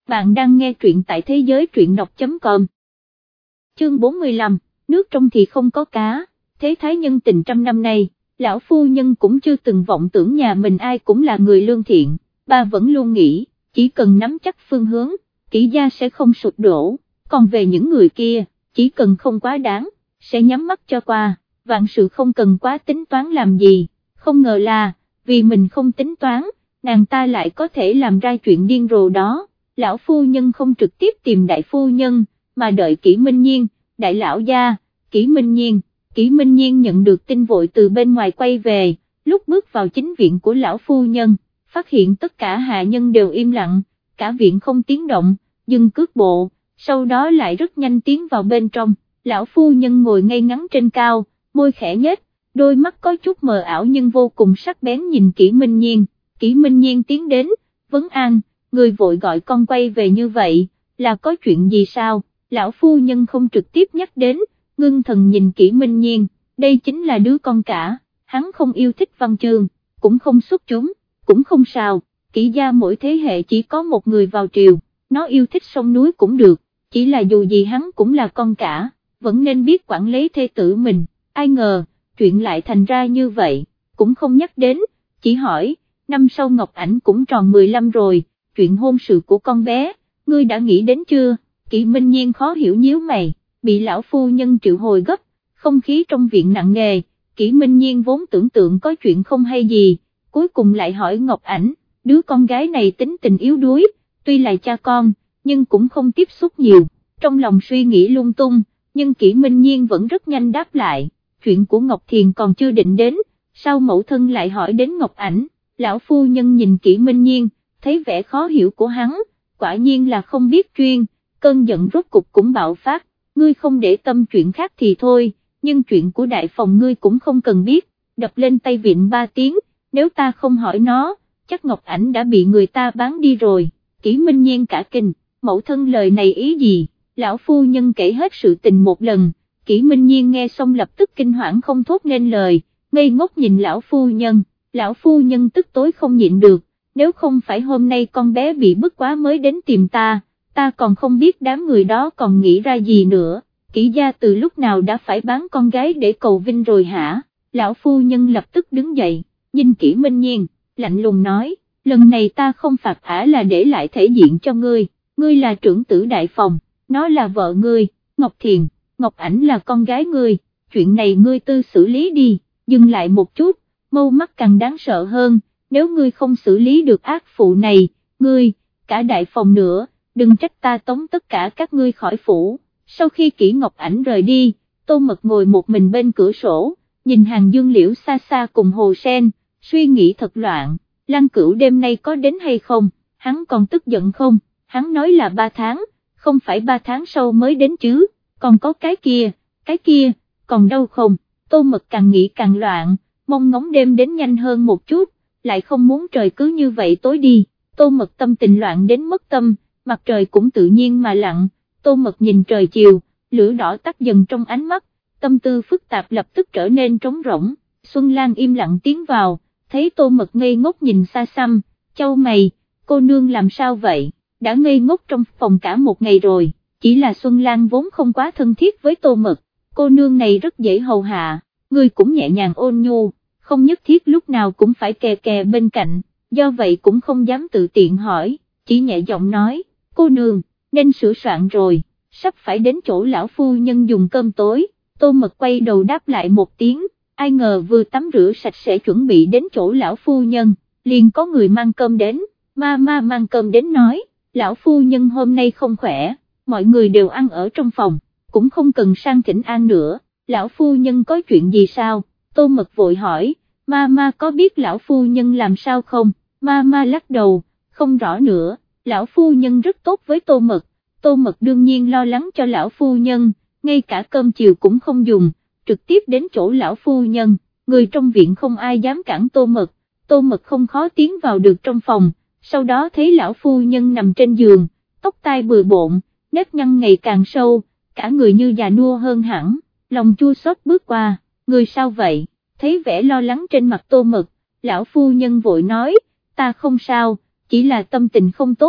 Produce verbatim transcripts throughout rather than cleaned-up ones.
Bạn đang nghe truyện tại thế giới truyện đọc chấm com. Chương bốn mươi lăm, nước trong thì không có cá, thế thái nhân tình trăm năm nay, lão phu nhân cũng chưa từng vọng tưởng nhà mình ai cũng là người lương thiện, bà vẫn luôn nghĩ, chỉ cần nắm chắc phương hướng, Kỷ gia sẽ không sụp đổ, còn về những người kia, chỉ cần không quá đáng, sẽ nhắm mắt cho qua, vạn sự không cần quá tính toán làm gì, không ngờ là, vì mình không tính toán, nàng ta lại có thể làm ra chuyện điên rồ đó. Lão phu nhân không trực tiếp tìm đại phu nhân, mà đợi Kỷ Minh Nhiên, đại lão gia, Kỷ Minh Nhiên, Kỷ Minh Nhiên nhận được tin vội từ bên ngoài quay về, lúc bước vào chính viện của lão phu nhân, phát hiện tất cả hạ nhân đều im lặng, cả viện không tiếng động, dừng cước bộ, sau đó lại rất nhanh tiến vào bên trong, lão phu nhân ngồi ngay ngắn trên cao, môi khẽ nhếch, đôi mắt có chút mờ ảo nhưng vô cùng sắc bén nhìn Kỷ Minh Nhiên, Kỷ Minh Nhiên tiến đến, vấn an. Người vội gọi con quay về như vậy, là có chuyện gì sao, lão phu nhân không trực tiếp nhắc đến, ngưng thần nhìn Kỷ Minh Nhiên, đây chính là đứa con cả, hắn không yêu thích văn chương, cũng không xuất chúng, cũng không sao, Kỷ gia mỗi thế hệ chỉ có một người vào triều, nó yêu thích sông núi cũng được, chỉ là dù gì hắn cũng là con cả, vẫn nên biết quản lý thê tử mình, ai ngờ, chuyện lại thành ra như vậy, cũng không nhắc đến, chỉ hỏi, năm sau Ngọc Ảnh cũng tròn mười lăm rồi. Chuyện hôn sự của con bé, ngươi đã nghĩ đến chưa? Kỷ Minh Nhiên khó hiểu nhíu mày, bị lão phu nhân triệu hồi gấp, không khí trong viện nặng nề, Kỷ Minh Nhiên vốn tưởng tượng có chuyện không hay gì, cuối cùng lại hỏi Ngọc Ảnh, đứa con gái này tính tình yếu đuối, tuy là cha con, nhưng cũng không tiếp xúc nhiều, trong lòng suy nghĩ lung tung, nhưng Kỷ Minh Nhiên vẫn rất nhanh đáp lại, chuyện của Ngọc Thiền còn chưa định đến, sao mẫu thân lại hỏi đến Ngọc Ảnh, lão phu nhân nhìn Kỷ Minh Nhiên, thấy vẻ khó hiểu của hắn, quả nhiên là không biết chuyên, cơn giận rốt cục cũng bạo phát, ngươi không để tâm chuyện khác thì thôi, nhưng chuyện của đại phòng ngươi cũng không cần biết, đập lên tay vịn ba tiếng, nếu ta không hỏi nó, chắc Ngọc Ảnh đã bị người ta bán đi rồi, Kỷ Minh Nhiên cả kinh, mẫu thân lời này ý gì, lão phu nhân kể hết sự tình một lần, Kỷ Minh Nhiên nghe xong lập tức kinh hoảng không thốt nên lời, ngây ngốc nhìn lão phu nhân, lão phu nhân tức tối không nhịn được. Nếu không phải hôm nay con bé bị bức quá mới đến tìm ta, ta còn không biết đám người đó còn nghĩ ra gì nữa, Kỷ gia từ lúc nào đã phải bán con gái để cầu vinh rồi hả, lão phu nhân lập tức đứng dậy, nhìn Kỷ Minh Nhiên, lạnh lùng nói, lần này ta không phạt ả là để lại thể diện cho ngươi, ngươi là trưởng tử đại phòng, nó là vợ ngươi, Ngọc Thiền, Ngọc Ảnh là con gái ngươi, chuyện này ngươi tư xử lý đi, dừng lại một chút, mâu mắt càng đáng sợ hơn. Nếu ngươi không xử lý được ác phụ này, ngươi, cả đại phòng nữa, đừng trách ta tống tất cả các ngươi khỏi phủ. Sau khi Kỷ Ngọc Ảnh rời đi, Tô Mật ngồi một mình bên cửa sổ, nhìn hàng dương liễu xa xa cùng hồ sen, suy nghĩ thật loạn, Lăng Cửu đêm nay có đến hay không, hắn còn tức giận không, hắn nói là ba tháng, không phải ba tháng sau mới đến chứ, còn có cái kia, cái kia, còn đâu không, Tô Mật càng nghĩ càng loạn, mong ngóng đêm đến nhanh hơn một chút. Lại không muốn trời cứ như vậy tối đi, Tô Mật tâm tình loạn đến mất tâm, mặt trời cũng tự nhiên mà lặn, Tô Mật nhìn trời chiều, lửa đỏ tắt dần trong ánh mắt, tâm tư phức tạp lập tức trở nên trống rỗng, Xuân Lan im lặng tiến vào, thấy Tô Mật ngây ngốc nhìn xa xăm, chau mày, cô nương làm sao vậy, đã ngây ngốc trong phòng cả một ngày rồi, chỉ là Xuân Lan vốn không quá thân thiết với Tô Mật, cô nương này rất dễ hầu hạ, người cũng nhẹ nhàng ôn nhu. Không nhất thiết lúc nào cũng phải kè kè bên cạnh, do vậy cũng không dám tự tiện hỏi, chỉ nhẹ giọng nói, cô nương, nên sửa soạn rồi, sắp phải đến chỗ lão phu nhân dùng cơm tối, Tô Mật quay đầu đáp lại một tiếng, ai ngờ vừa tắm rửa sạch sẽ chuẩn bị đến chỗ lão phu nhân, liền có người mang cơm đến, ma ma mang cơm đến nói, lão phu nhân hôm nay không khỏe, mọi người đều ăn ở trong phòng, cũng không cần sang thỉnh an nữa, lão phu nhân có chuyện gì sao? Tô Mật vội hỏi, Mama có biết lão phu nhân làm sao không, Mama lắc đầu, không rõ nữa, lão phu nhân rất tốt với Tô Mật, Tô Mật đương nhiên lo lắng cho lão phu nhân, ngay cả cơm chiều cũng không dùng, trực tiếp đến chỗ lão phu nhân, người trong viện không ai dám cản Tô Mật, Tô Mật không khó tiến vào được trong phòng, sau đó thấy lão phu nhân nằm trên giường, tóc tai bừa bộn, nếp nhăn ngày càng sâu, cả người như già nua hơn hẳn, lòng chua xót bước qua. Người sao vậy, thấy vẻ lo lắng trên mặt Tô Mật, lão phu nhân vội nói, ta không sao, chỉ là tâm tình không tốt,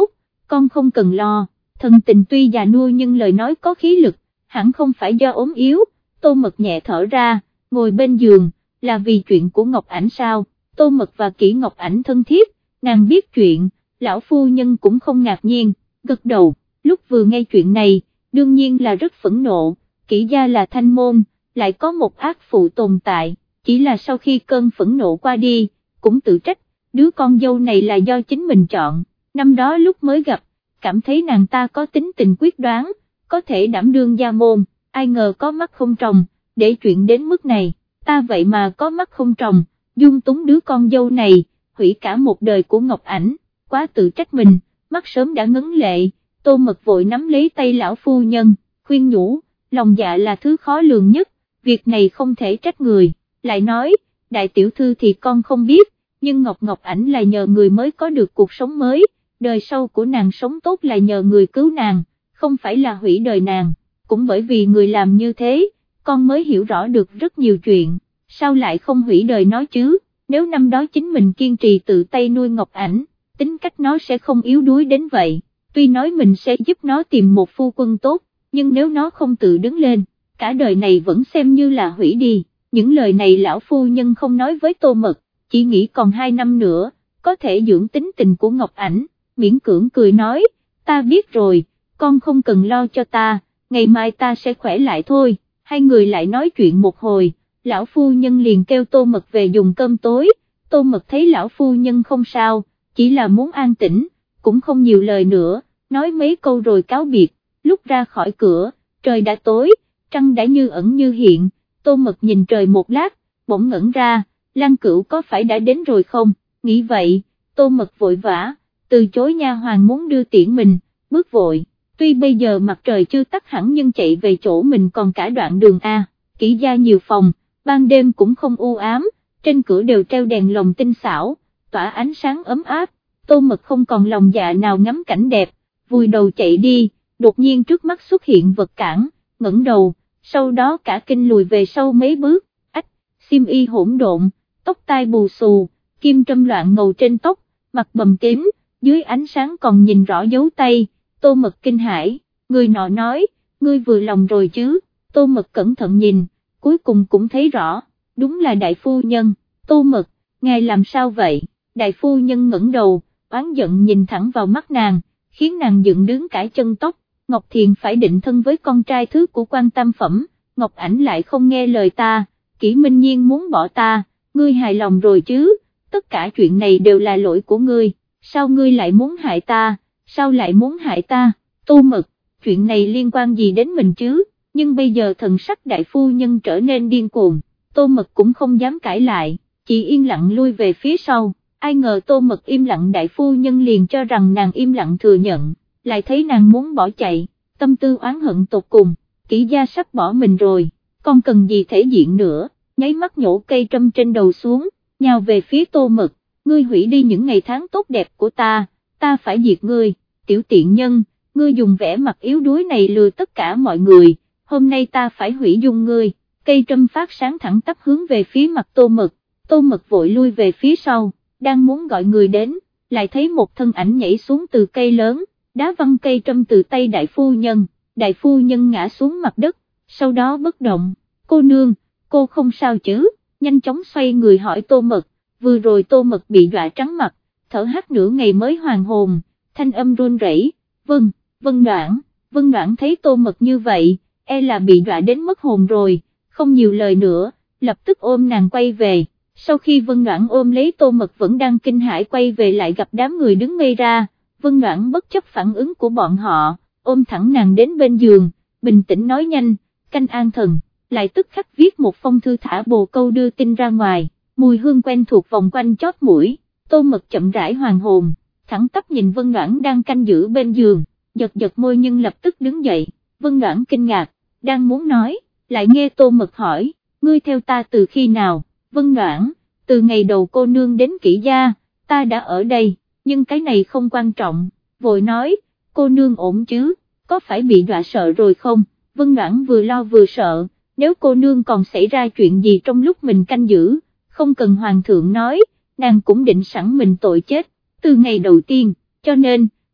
con không cần lo, thần tình tuy già nua nhưng lời nói có khí lực, hẳn không phải do ốm yếu. Tô Mật nhẹ thở ra, ngồi bên giường, là vì chuyện của Ngọc Ảnh sao? Tô Mật và Kỷ Ngọc Ảnh thân thiết, nàng biết chuyện, lão phu nhân cũng không ngạc nhiên, gật đầu, lúc vừa nghe chuyện này, đương nhiên là rất phẫn nộ, Kỷ gia là thanh môn, lại có một ác phụ tồn tại, chỉ là sau khi cơn phẫn nộ qua đi, cũng tự trách, đứa con dâu này là do chính mình chọn, năm đó lúc mới gặp, cảm thấy nàng ta có tính tình quyết đoán, có thể đảm đương gia môn, ai ngờ có mắt không tròng, để chuyện đến mức này, ta vậy mà có mắt không tròng, dung túng đứa con dâu này, hủy cả một đời của Ngọc Ảnh, quá tự trách mình, mắt sớm đã ngấn lệ. Tô Mật vội nắm lấy tay lão phu nhân, khuyên nhủ, lòng dạ là thứ khó lường nhất, việc này không thể trách người, lại nói, đại tiểu thư thì con không biết, nhưng Ngọc Ngọc Ảnh là nhờ người mới có được cuộc sống mới, đời sau của nàng sống tốt là nhờ người cứu nàng, không phải là hủy đời nàng, cũng bởi vì người làm như thế, con mới hiểu rõ được rất nhiều chuyện, sao lại không hủy đời nó chứ, nếu năm đó chính mình kiên trì tự tay nuôi Ngọc Ảnh, tính cách nó sẽ không yếu đuối đến vậy. Tuy nói mình sẽ giúp nó tìm một phu quân tốt, nhưng nếu nó không tự đứng lên, cả đời này vẫn xem như là hủy đi. Những lời này lão phu nhân không nói với Tô Mật, chỉ nghĩ còn hai năm nữa, có thể dưỡng tính tình của Ngọc Ảnh, miễn cưỡng cười nói, ta biết rồi, con không cần lo cho ta, ngày mai ta sẽ khỏe lại thôi. Hai người lại nói chuyện một hồi, lão phu nhân liền kêu Tô Mật về dùng cơm tối, Tô Mật thấy lão phu nhân không sao, chỉ là muốn an tĩnh, cũng không nhiều lời nữa, nói mấy câu rồi cáo biệt, lúc ra khỏi cửa, trời đã tối, trăng đã như ẩn như hiện, Tô Mật nhìn trời một lát, bỗng ngẩn ra, Lan Cửu có phải đã đến rồi không, nghĩ vậy, Tô Mật vội vã, từ chối nha hoàn muốn đưa tiễn mình, bước vội, tuy bây giờ mặt trời chưa tắt hẳn nhưng chạy về chỗ mình còn cả đoạn đường A, Kỷ gia nhiều phòng, ban đêm cũng không u ám, trên cửa đều treo đèn lồng tinh xảo, tỏa ánh sáng ấm áp. Tô Mật không còn lòng dạ nào ngắm cảnh đẹp, vùi đầu chạy đi, đột nhiên trước mắt xuất hiện vật cản, ngẩng đầu, sau đó cả kinh lùi về sau mấy bước, ách, xiêm y hỗn độn, tóc tai bù xù, kim trâm loạn ngầu trên tóc, mặt bầm tím, dưới ánh sáng còn nhìn rõ dấu tay, Tô Mật kinh hãi, người nọ nói, ngươi vừa lòng rồi chứ, Tô Mật cẩn thận nhìn, cuối cùng cũng thấy rõ, đúng là đại phu nhân, Tô Mật, ngài làm sao vậy, đại phu nhân ngẩng đầu, oán giận nhìn thẳng vào mắt nàng, khiến nàng dựng đứng cả chân tóc, Ngọc Thiền phải định thân với con trai thứ của quan tam phẩm, Ngọc Ảnh lại không nghe lời ta, Kỷ Minh Nhiên muốn bỏ ta, ngươi hài lòng rồi chứ, tất cả chuyện này đều là lỗi của ngươi, sao ngươi lại muốn hại ta, sao lại muốn hại ta, Tô Mật, chuyện này liên quan gì đến mình chứ, nhưng bây giờ thần sắc đại phu nhân trở nên điên cuồng, Tô Mật cũng không dám cãi lại, chỉ yên lặng lui về phía sau. Ai ngờ Tô Mật im lặng đại phu nhân liền cho rằng nàng im lặng thừa nhận, lại thấy nàng muốn bỏ chạy, tâm tư oán hận tột cùng, Kỷ gia sắp bỏ mình rồi, con cần gì thể diện nữa, nháy mắt nhổ cây trâm trên đầu xuống, nhào về phía Tô Mật, ngươi hủy đi những ngày tháng tốt đẹp của ta, ta phải diệt ngươi, tiểu tiện nhân, ngươi dùng vẻ mặt yếu đuối này lừa tất cả mọi người, hôm nay ta phải hủy dung ngươi, cây trâm phát sáng thẳng tắp hướng về phía mặt Tô Mật, Tô Mật vội lui về phía sau. Đang muốn gọi người đến, lại thấy một thân ảnh nhảy xuống từ cây lớn, đá văng cây trâm từ tay đại phu nhân, đại phu nhân ngã xuống mặt đất, sau đó bất động, cô nương, cô không sao chứ, nhanh chóng xoay người hỏi Tô Mật, vừa rồi Tô Mật bị dọa trắng mặt, thở hắt nửa ngày mới hoàn hồn, thanh âm run rẩy, vâng, Vân Đoản, Vân Đoản thấy Tô Mật như vậy, e là bị dọa đến mất hồn rồi, không nhiều lời nữa, lập tức ôm nàng quay về. Sau khi Vân Đoản ôm lấy Tô Mật vẫn đang kinh hãi quay về lại gặp đám người đứng ngây ra, Vân Đoản bất chấp phản ứng của bọn họ, ôm thẳng nàng đến bên giường, bình tĩnh nói nhanh, canh an thần, lại tức khắc viết một phong thư thả bồ câu đưa tin ra ngoài, mùi hương quen thuộc vòng quanh chót mũi, Tô Mật chậm rãi hoàn hồn, thẳng tắp nhìn Vân Đoản đang canh giữ bên giường, giật giật môi nhưng lập tức đứng dậy, Vân Đoản kinh ngạc, đang muốn nói, lại nghe Tô Mật hỏi, ngươi theo ta từ khi nào? Vân Đoản, từ ngày đầu cô nương đến Kỷ gia, ta đã ở đây, nhưng cái này không quan trọng, vội nói, cô nương ổn chứ, có phải bị dọa sợ rồi không, Vân Đoản vừa lo vừa sợ, nếu cô nương còn xảy ra chuyện gì trong lúc mình canh giữ, không cần hoàng thượng nói, nàng cũng định sẵn mình tội chết, từ ngày đầu tiên, cho nên,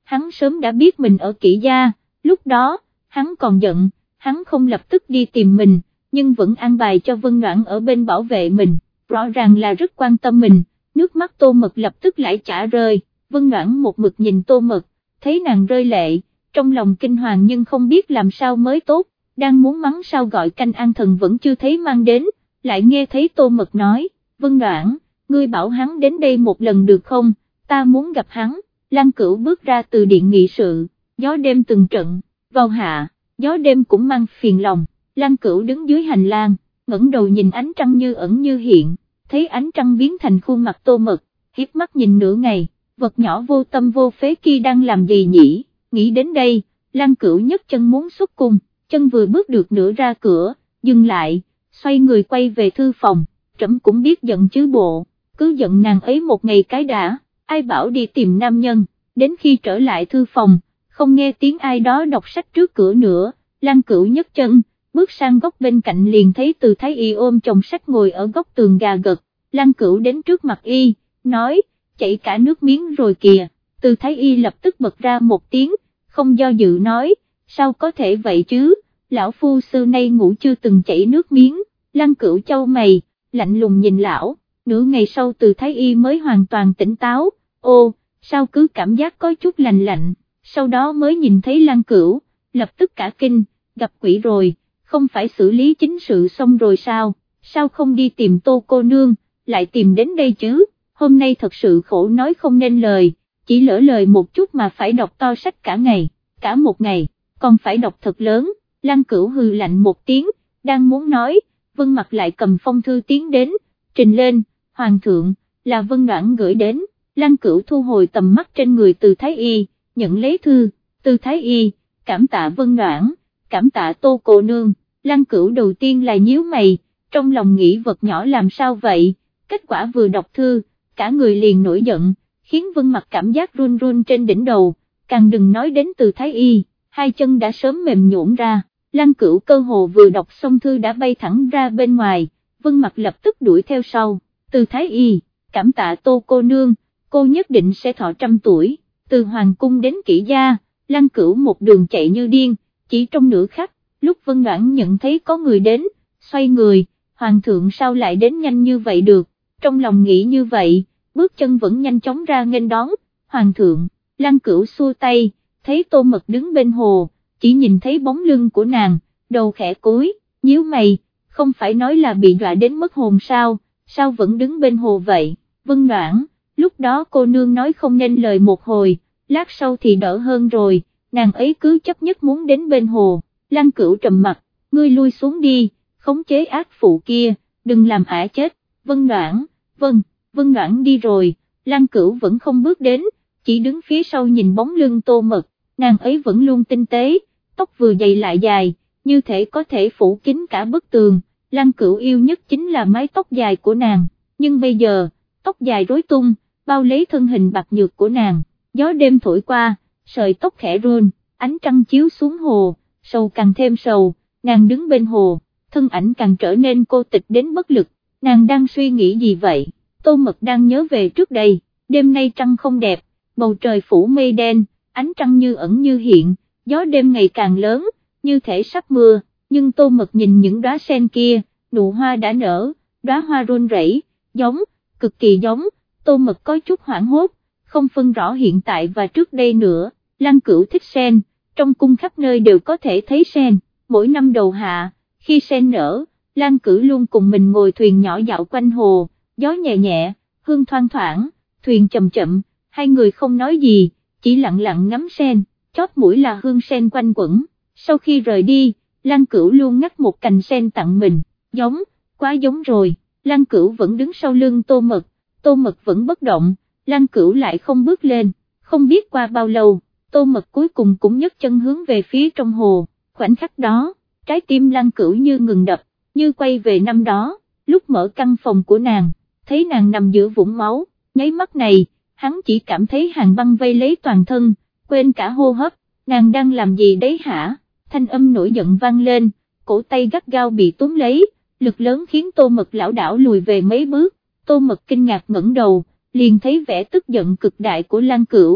hắn sớm đã biết mình ở Kỷ gia, lúc đó, hắn còn giận, hắn không lập tức đi tìm mình, nhưng vẫn an bài cho Vân Noãn ở bên bảo vệ mình, rõ ràng là rất quan tâm mình, nước mắt Tô Mật lập tức lãi chả rơi, Vân Noãn một mực nhìn Tô Mật, thấy nàng rơi lệ, trong lòng kinh hoàng nhưng không biết làm sao mới tốt, đang muốn mắng sao gọi canh an thần vẫn chưa thấy mang đến, lại nghe thấy Tô Mật nói, Vân Noãn, ngươi bảo hắn đến đây một lần được không, ta muốn gặp hắn. Lăng Cửu bước ra từ điện nghị sự, gió đêm từng trận, vào hạ, gió đêm cũng mang phiền lòng, Lăng Cửu đứng dưới hành lang, ngẩng đầu nhìn ánh trăng như ẩn như hiện, thấy ánh trăng biến thành khuôn mặt Tô Mật, hiếp mắt nhìn nửa ngày, vật nhỏ vô tâm vô phế kia đang làm gì nhỉ, nghĩ đến đây, Lăng Cửu nhấc chân muốn xuất cung, chân vừa bước được nửa ra cửa, dừng lại, xoay người quay về thư phòng, trẫm cũng biết giận chứ bộ, cứ giận nàng ấy một ngày cái đã. Ai bảo đi tìm nam nhân, đến khi trở lại thư phòng, không nghe tiếng ai đó đọc sách trước cửa nữa, Lăng Cửu nhấc chân, bước sang góc bên cạnh liền thấy Từ Thái Y ôm chồng sách ngồi ở góc tường gà gật, Lăng Cửu đến trước mặt y, nói, chảy cả nước miếng rồi kìa, Từ Thái Y lập tức bật ra một tiếng, không do dự nói, sao có thể vậy chứ, lão phu xưa nay ngủ chưa từng chảy nước miếng, Lăng Cửu chau mày, lạnh lùng nhìn lão, nửa ngày sau Từ Thái Y mới hoàn toàn tỉnh táo. Ô, sao cứ cảm giác có chút lạnh lạnh, sau đó mới nhìn thấy Lăng Cửu, lập tức cả kinh, gặp quỷ rồi, không phải xử lý chính sự xong rồi sao, sao không đi tìm Tô cô nương, lại tìm đến đây chứ, hôm nay thật sự khổ nói không nên lời, chỉ lỡ lời một chút mà phải đọc to sách cả ngày, cả một ngày, còn phải đọc thật lớn, Lăng Cửu hừ lạnh một tiếng, đang muốn nói, Vân Mặc lại cầm phong thư tiến đến, trình lên, Hoàng thượng, là Vân Noãn gửi đến. Lăng Cửu thu hồi tầm mắt trên người Từ Thái Y, nhận lấy thư, Từ Thái Y, cảm tạ Vân Noãn, cảm tạ Tô cô nương, Lăng Cửu đầu tiên là nhíu mày, trong lòng nghĩ vật nhỏ làm sao vậy, kết quả vừa đọc thư, cả người liền nổi giận, khiến Vân Mặc cảm giác run run trên đỉnh đầu, càng đừng nói đến Từ Thái Y, hai chân đã sớm mềm nhũn ra, Lăng Cửu cơ hồ vừa đọc xong thư đã bay thẳng ra bên ngoài, Vân Mặc lập tức đuổi theo sau, Từ Thái Y, cảm tạ Tô cô nương, cô nhất định sẽ thọ trăm tuổi, từ Hoàng cung đến Kỷ gia, Lăng Cửu một đường chạy như điên, chỉ trong nửa khắc, lúc Vân Noãn nhận thấy có người đến, xoay người, Hoàng thượng sao lại đến nhanh như vậy được, trong lòng nghĩ như vậy, bước chân vẫn nhanh chóng ra nghênh đón, Hoàng thượng, Lăng Cửu xua tay, thấy Tô Mật đứng bên hồ, chỉ nhìn thấy bóng lưng của nàng, đầu khẽ cúi, nhíu mày, không phải nói là bị dọa đến mất hồn sao, sao vẫn đứng bên hồ vậy, Vân Noãn. Lúc đó cô nương nói không nên lời một hồi, lát sau thì đỡ hơn rồi, nàng ấy cứ chấp nhất muốn đến bên hồ, Lăng Cửu trầm mặt, ngươi lui xuống đi, khống chế ác phụ kia, đừng làm ả chết, Vân Noãn, vâng, Vân Noãn đi rồi, Lăng Cửu vẫn không bước đến, chỉ đứng phía sau nhìn bóng lưng Tô Mật, nàng ấy vẫn luôn tinh tế, tóc vừa dày lại dài, như thể có thể phủ kín cả bức tường, Lăng Cửu yêu nhất chính là mái tóc dài của nàng, nhưng bây giờ, tóc dài rối tung, bao lấy thân hình bạc nhược của nàng, gió đêm thổi qua, sợi tóc khẽ run, ánh trăng chiếu xuống hồ, sầu càng thêm sầu, nàng đứng bên hồ, thân ảnh càng trở nên cô tịch đến bất lực, nàng đang suy nghĩ gì vậy, Tô Mật đang nhớ về trước đây, đêm nay trăng không đẹp, bầu trời phủ mây đen, ánh trăng như ẩn như hiện, gió đêm ngày càng lớn, như thể sắp mưa, nhưng Tô Mật nhìn những đóa sen kia, nụ hoa đã nở, đóa hoa run rẩy, giống, cực kỳ giống, Tô Mật có chút hoảng hốt, không phân rõ hiện tại và trước đây nữa, Lăng Cửu thích sen, trong cung khắp nơi đều có thể thấy sen, mỗi năm đầu hạ, khi sen nở, Lăng Cửu luôn cùng mình ngồi thuyền nhỏ dạo quanh hồ, gió nhẹ nhẹ, hương thoang thoảng, thuyền chậm chậm, hai người không nói gì, chỉ lặng lặng ngắm sen, chót mũi là hương sen quanh quẩn, sau khi rời đi, Lăng Cửu luôn ngắt một cành sen tặng mình, giống, quá giống rồi, Lăng Cửu vẫn đứng sau lưng Tô Mật, Tô Mật vẫn bất động, Lăng Cửu lại không bước lên, không biết qua bao lâu, Tô Mật cuối cùng cũng nhấc chân hướng về phía trong hồ, khoảnh khắc đó, trái tim Lăng Cửu như ngừng đập, như quay về năm đó, lúc mở căn phòng của nàng, thấy nàng nằm giữa vũng máu, nháy mắt này, hắn chỉ cảm thấy hàn băng vây lấy toàn thân, quên cả hô hấp, nàng đang làm gì đấy hả, thanh âm nổi giận vang lên, cổ tay gắt gao bị túm lấy, lực lớn khiến Tô Mật lảo đảo lùi về mấy bước, Tô Mật kinh ngạc ngẩng đầu, liền thấy vẻ tức giận cực đại của Lăng Cửu,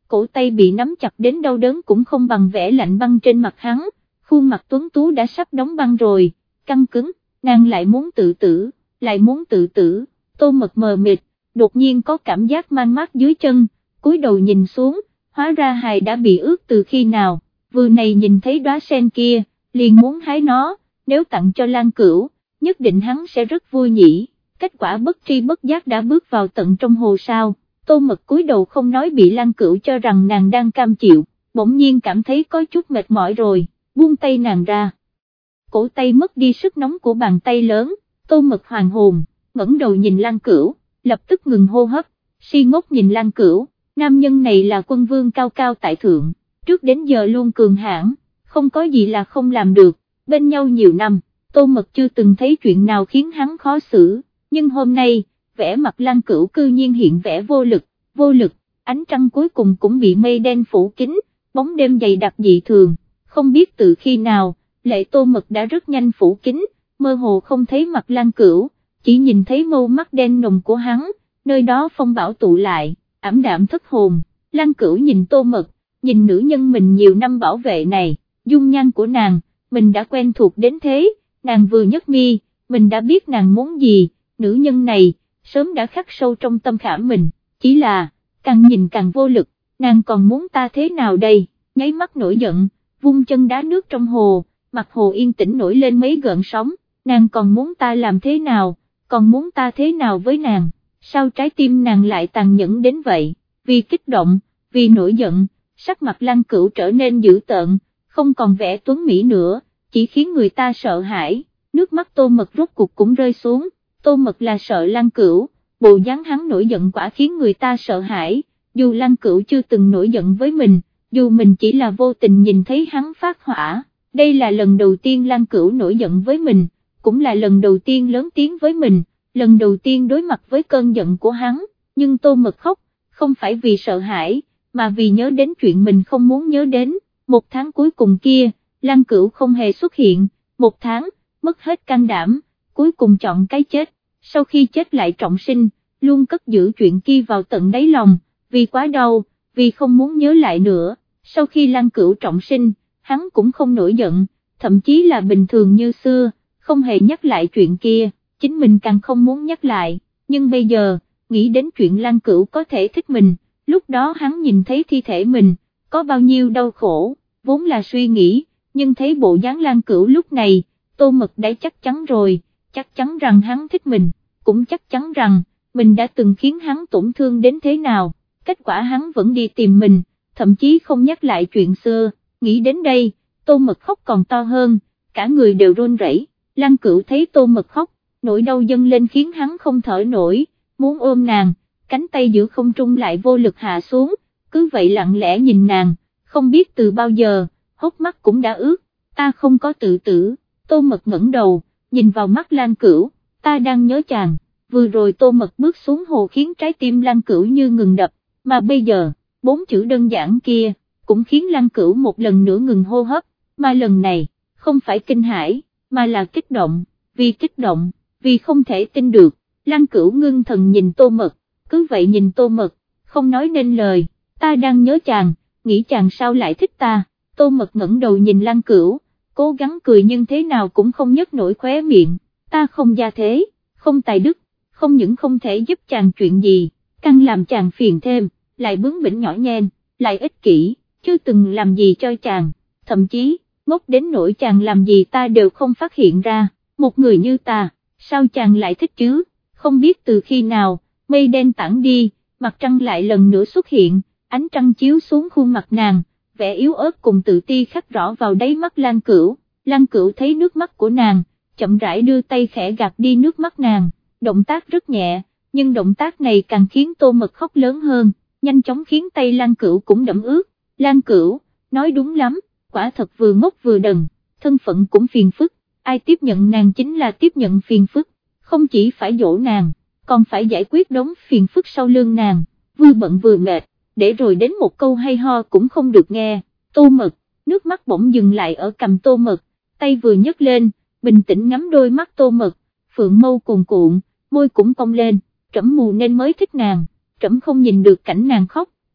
cổ tay bị nắm chặt đến đau đớn cũng không bằng vẻ lạnh băng trên mặt hắn, khuôn mặt tuấn tú đã sắp đóng băng rồi, căng cứng, nàng lại muốn tự tử, lại muốn tự tử. Tô Mật mờ mịt, đột nhiên có cảm giác man mát dưới chân, cúi đầu nhìn xuống, hóa ra hài đã bị ướt từ khi nào, vừa này nhìn thấy đóa sen kia, liền muốn hái nó, nếu tặng cho Lan Cửu, nhất định hắn sẽ rất vui nhỉ, kết quả bất tri bất giác đã bước vào tận trong hồ sao. Tô Mật cúi đầu không nói bị Lan Cửu cho rằng nàng đang cam chịu, bỗng nhiên cảm thấy có chút mệt mỏi rồi, buông tay nàng ra. Cổ tay mất đi sức nóng của bàn tay lớn, Tô Mật hoàn hồn, ngẩng đầu nhìn Lan Cửu, lập tức ngừng hô hấp, si ngốc nhìn Lan Cửu, nam nhân này là quân vương cao cao tại thượng, trước đến giờ luôn cường hãn, không có gì là không làm được, bên nhau nhiều năm, Tô Mật chưa từng thấy chuyện nào khiến hắn khó xử, nhưng hôm nay, vẻ mặt Lan Cửu cư nhiên hiện vẻ vô lực, vô lực, ánh trăng cuối cùng cũng bị mây đen phủ kín, bóng đêm dày đặc dị thường, không biết từ khi nào, lệ Tô Mật đã rất nhanh phủ kín, mơ hồ không thấy mặt Lan Cửu, chỉ nhìn thấy mâu mắt đen nồng của hắn, nơi đó phong bão tụ lại, ảm đạm thất hồn. Lan Cửu nhìn Tô Mật, nhìn nữ nhân mình nhiều năm bảo vệ này, dung nhan của nàng, mình đã quen thuộc đến thế, nàng vừa nhấc mi, mình đã biết nàng muốn gì, nữ nhân này, sớm đã khắc sâu trong tâm khảm mình, chỉ là, càng nhìn càng vô lực, nàng còn muốn ta thế nào đây, nháy mắt nổi giận, vung chân đá nước trong hồ, mặt hồ yên tĩnh nổi lên mấy gợn sóng, nàng còn muốn ta làm thế nào, còn muốn ta thế nào với nàng, sao trái tim nàng lại tàn nhẫn đến vậy, vì kích động, vì nổi giận, sắc mặt Lan Cửu trở nên dữ tợn, không còn vẻ tuấn mỹ nữa, chỉ khiến người ta sợ hãi, nước mắt Tô Mật rốt cuộc cũng rơi xuống, Tô Mật là sợ Lan Cửu, bộ dáng hắn nổi giận quả khiến người ta sợ hãi, dù Lan Cửu chưa từng nổi giận với mình, dù mình chỉ là vô tình nhìn thấy hắn phát hỏa, đây là lần đầu tiên Lan Cửu nổi giận với mình, cũng là lần đầu tiên lớn tiếng với mình, lần đầu tiên đối mặt với cơn giận của hắn, nhưng Tô Mật khóc, không phải vì sợ hãi, mà vì nhớ đến chuyện mình không muốn nhớ đến, một tháng cuối cùng kia, Lan Cửu không hề xuất hiện, một tháng, mất hết can đảm, cuối cùng chọn cái chết, sau khi chết lại trọng sinh, luôn cất giữ chuyện kia vào tận đáy lòng, vì quá đau, vì không muốn nhớ lại nữa, sau khi Lan Cửu trọng sinh, hắn cũng không nổi giận, thậm chí là bình thường như xưa, không hề nhắc lại chuyện kia, chính mình càng không muốn nhắc lại, nhưng bây giờ, nghĩ đến chuyện Lan Cửu có thể thích mình, lúc đó hắn nhìn thấy thi thể mình, có bao nhiêu đau khổ, vốn là suy nghĩ, nhưng thấy bộ dáng Lan Cửu lúc này, Tô Mật đã chắc chắn rồi, chắc chắn rằng hắn thích mình, cũng chắc chắn rằng, mình đã từng khiến hắn tổn thương đến thế nào, kết quả hắn vẫn đi tìm mình, thậm chí không nhắc lại chuyện xưa, nghĩ đến đây, Tô Mật khóc còn to hơn, cả người đều run rẩy. Lan Cửu thấy Tô Mật khóc, nỗi đau dâng lên khiến hắn không thở nổi, muốn ôm nàng, cánh tay giữa không trung lại vô lực hạ xuống, cứ vậy lặng lẽ nhìn nàng, không biết từ bao giờ, hốc mắt cũng đã ướt, ta không có tự tử, Tô Mật ngẩng đầu, nhìn vào mắt Lan Cửu, ta đang nhớ chàng, vừa rồi Tô Mật bước xuống hồ khiến trái tim Lan Cửu như ngừng đập, mà bây giờ, bốn chữ đơn giản kia, cũng khiến Lan Cửu một lần nữa ngừng hô hấp, mà lần này, không phải kinh hãi, mà là kích động, vì kích động, vì không thể tin được, Lan Cửu ngưng thần nhìn Tô Mật, cứ vậy nhìn Tô Mật, không nói nên lời, ta đang nhớ chàng, nghĩ chàng sao lại thích ta, Tô Mật ngẩng đầu nhìn Lan Cửu, cố gắng cười nhưng thế nào cũng không nhấc nổi khóe miệng, ta không gia thế, không tài đức, không những không thể giúp chàng chuyện gì, càng làm chàng phiền thêm, lại bướng bỉnh nhỏ nhen, lại ích kỷ, chưa từng làm gì cho chàng, thậm chí, ngốc đến nỗi chàng làm gì ta đều không phát hiện ra, một người như ta, sao chàng lại thích chứ, không biết từ khi nào, mây đen tản đi, mặt trăng lại lần nữa xuất hiện, ánh trăng chiếu xuống khuôn mặt nàng, vẻ yếu ớt cùng tự ti khắc rõ vào đáy mắt Lan Cửu, Lan Cửu thấy nước mắt của nàng, chậm rãi đưa tay khẽ gạt đi nước mắt nàng, động tác rất nhẹ, nhưng động tác này càng khiến Tô Mật khóc lớn hơn, nhanh chóng khiến tay Lan Cửu cũng đẫm ướt, Lan Cửu, nói đúng lắm, quả thật vừa ngốc vừa đần, thân phận cũng phiền phức, ai tiếp nhận nàng chính là tiếp nhận phiền phức, không chỉ phải dỗ nàng, còn phải giải quyết đống phiền phức sau lưng nàng, vừa bận vừa mệt, để rồi đến một câu hay ho cũng không được nghe, Tô Mật, nước mắt bỗng dừng lại ở cằm Tô Mật, tay vừa nhấc lên, bình tĩnh ngắm đôi mắt Tô Mật, phượng mâu cuồn cuộn, môi cũng cong lên, trẫm mù nên mới thích nàng, trẫm không nhìn được cảnh nàng khóc,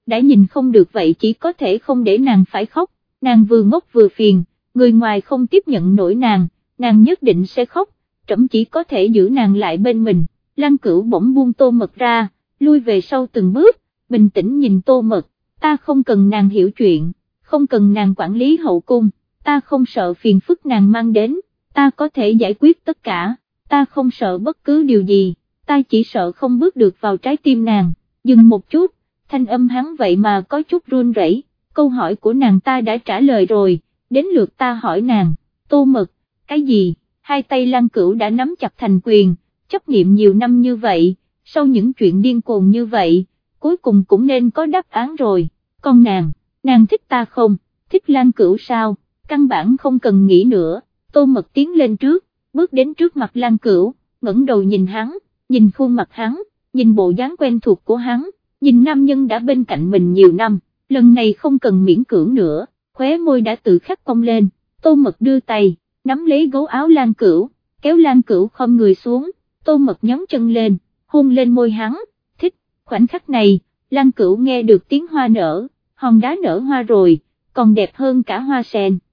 đã nhìn không được vậy chỉ có thể không để nàng phải khóc, nàng vừa ngốc vừa phiền, người ngoài không tiếp nhận nổi nàng, nàng nhất định sẽ khóc, trẫm chỉ có thể giữ nàng lại bên mình. Lăng Cửu bỗng buông Tô Mật ra, lui về sau từng bước, bình tĩnh nhìn Tô Mật, ta không cần nàng hiểu chuyện, không cần nàng quản lý hậu cung, ta không sợ phiền phức nàng mang đến, ta có thể giải quyết tất cả, ta không sợ bất cứ điều gì, ta chỉ sợ không bước được vào trái tim nàng. Dừng một chút, thanh âm hắn vậy mà có chút run rẩy. Câu hỏi của nàng ta đã trả lời rồi, đến lượt ta hỏi nàng. Tô Mật, cái gì? Hai tay Lăng Cửu đã nắm chặt thành quyền, chấp niệm nhiều năm như vậy, sau những chuyện điên cuồng như vậy, cuối cùng cũng nên có đáp án rồi. Còn nàng, nàng thích ta không? Thích Lăng Cửu sao? Căn bản không cần nghĩ nữa. Tô Mật tiến lên trước, bước đến trước mặt Lăng Cửu, ngẩng đầu nhìn hắn, nhìn khuôn mặt hắn, nhìn bộ dáng quen thuộc của hắn, nhìn nam nhân đã bên cạnh mình nhiều năm, lần này không cần miễn cưỡng nữa, khóe môi đã tự khắc cong lên. Tô Mật đưa tay, nắm lấy gấu áo Lăng Cửu, kéo Lăng Cửu khom người xuống, Tô Mật nhón chân lên, hôn lên môi hắn, thích. Khoảnh khắc này, Lăng Cửu nghe được tiếng hoa nở, hòn đá nở hoa rồi, còn đẹp hơn cả hoa sen.